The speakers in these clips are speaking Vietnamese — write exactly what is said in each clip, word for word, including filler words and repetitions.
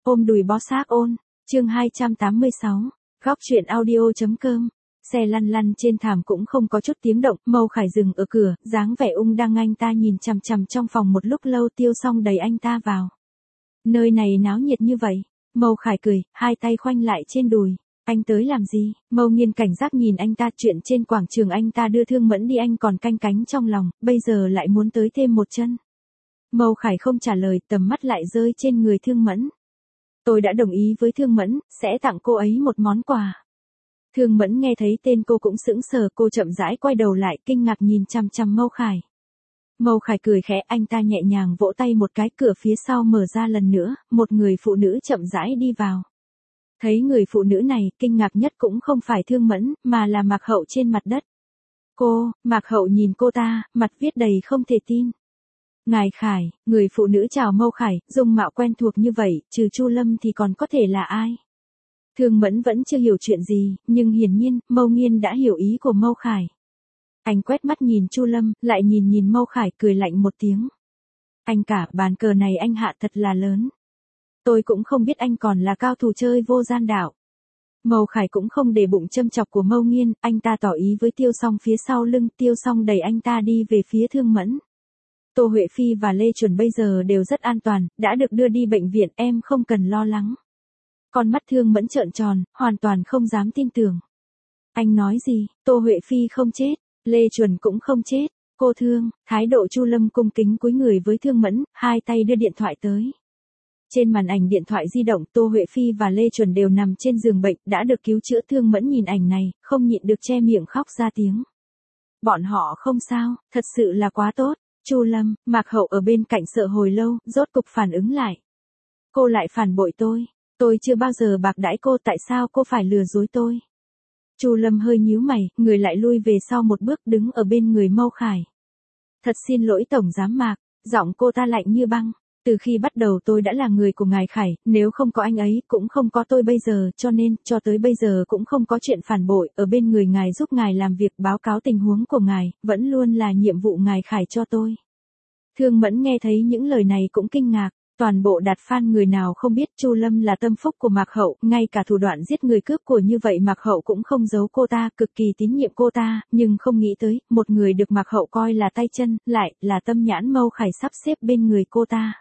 Ôm đùi bó xác ôn, chương hai trăm tám mươi sáu, góc truyện audio.com. Xe lăn lăn trên thảm cũng không có chút tiếng động, Mâu Khải dừng ở cửa, dáng vẻ ung đang anh ta nhìn chằm chằm trong phòng một lúc lâu. Tiêu Song đẩy anh ta vào. Nơi này náo nhiệt như vậy. Mâu Khải cười, hai tay khoanh lại trên đùi. Anh tới làm gì? Mâu Nghiên cảnh giác nhìn anh ta. Chuyện trên quảng trường anh ta đưa Thương Mẫn đi anh còn canh cánh trong lòng, bây giờ lại muốn tới thêm một chân. Mâu Khải không trả lời, tầm mắt lại rơi trên người Thương Mẫn. Tôi đã đồng ý với Thương Mẫn, sẽ tặng cô ấy một món quà. Thương Mẫn nghe thấy tên cô cũng sững sờ, cô chậm rãi quay đầu lại, kinh ngạc nhìn chằm chằm Mâu Khải. Mâu Khải cười khẽ, anh ta nhẹ nhàng vỗ tay một cái, cửa phía sau mở ra lần nữa, một người phụ nữ chậm rãi đi vào. Thấy người phụ nữ này, kinh ngạc nhất cũng không phải Thương Mẫn, mà là Mạc Hậu trên mặt đất. Cô, Mạc Hậu nhìn cô ta, mặt viết đầy không thể tin. Ngài Khải, người phụ nữ chào Mâu Khải, dung mạo quen thuộc như vậy, trừ Chu Lâm thì còn có thể là ai? Thương Mẫn vẫn chưa hiểu chuyện gì, nhưng hiển nhiên, Mâu Nghiên đã hiểu ý của Mâu Khải. Anh quét mắt nhìn Chu Lâm, lại nhìn nhìn Mâu Khải, cười lạnh một tiếng. Anh cả, bàn cờ này anh hạ thật là lớn. Tôi cũng không biết anh còn là cao thủ chơi vô gian đạo. Mâu Khải cũng không để bụng châm chọc của Mâu Nghiên, anh ta tỏ ý với Tiêu Song phía sau lưng. Tiêu Song đẩy anh ta đi về phía Thương Mẫn. Tô Huệ Phi và Lê Chuẩn bây giờ đều rất an toàn, đã được đưa đi bệnh viện, em không cần lo lắng. Con mắt Thương Mẫn trợn tròn, hoàn toàn không dám tin tưởng. Anh nói gì? Tô Huệ Phi không chết, Lê Chuẩn cũng không chết. Cô Thương, thái độ Chu Lâm cung kính cúi người với Thương Mẫn, hai tay đưa điện thoại tới. Trên màn ảnh điện thoại di động, Tô Huệ Phi và Lê Chuẩn đều nằm trên giường bệnh, đã được cứu chữa. Thương Mẫn nhìn ảnh này, không nhịn được che miệng khóc ra tiếng. Bọn họ không sao, thật sự là quá tốt. Chu Lâm, Mạc Hậu ở bên cạnh sợ hồi lâu, rốt cục phản ứng lại. Cô lại phản bội tôi. Tôi chưa bao giờ bạc đãi cô, tại sao cô phải lừa dối tôi? Chu Lâm hơi nhíu mày, người lại lui về sau một bước, đứng ở bên người Mâu Khải. Thật xin lỗi Tổng Giám Mạc, giọng cô ta lạnh như băng. Từ khi bắt đầu tôi đã là người của ngài Khải, nếu không có anh ấy, cũng không có tôi bây giờ, cho nên, cho tới bây giờ cũng không có chuyện phản bội, ở bên người ngài giúp ngài làm việc, báo cáo tình huống của ngài, vẫn luôn là nhiệm vụ ngài Khải cho tôi. Thương Mẫn nghe thấy những lời này cũng kinh ngạc, toàn bộ Đạt Phan người nào không biết Chu Lâm là tâm phúc của Mạc Hậu, ngay cả thủ đoạn giết người cướp của như vậy Mạc Hậu cũng không giấu cô ta, cực kỳ tín nhiệm cô ta, nhưng không nghĩ tới, một người được Mạc Hậu coi là tay chân, lại là tâm nhãn Mâu Khải sắp xếp bên người cô ta.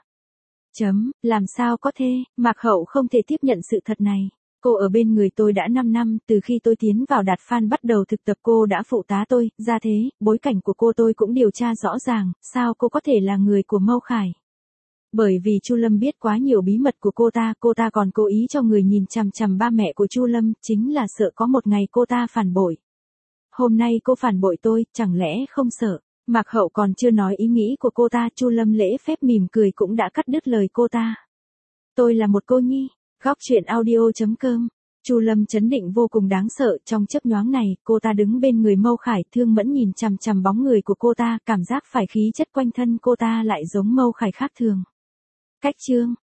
Chấm, làm sao có thể, Mạc Hậu không thể tiếp nhận sự thật này. Cô ở bên người tôi đã năm năm, từ khi tôi tiến vào Đạt Phan bắt đầu thực tập cô đã phụ tá tôi, ra thế, bối cảnh của cô tôi cũng điều tra rõ ràng, sao cô có thể là người của Mâu Khải. Bởi vì Chu Lâm biết quá nhiều bí mật của cô ta, cô ta còn cố ý cho người nhìn chằm chằm ba mẹ của Chu Lâm, chính là sợ có một ngày cô ta phản bội. Hôm nay cô phản bội tôi, chẳng lẽ không sợ? Mạc Hậu còn chưa nói ý nghĩ của cô ta, Chu Lâm lễ phép mỉm cười cũng đã cắt đứt lời cô ta. Tôi là một cô nhi, góc truyện audio.com. Chu Lâm chấn định vô cùng đáng sợ, trong chớp nhoáng này, cô ta đứng bên người Mâu Khải, Thương Mẫn nhìn chằm chằm bóng người của cô ta, cảm giác phải khí chất quanh thân cô ta lại giống Mâu Khải khác thường. Cách chương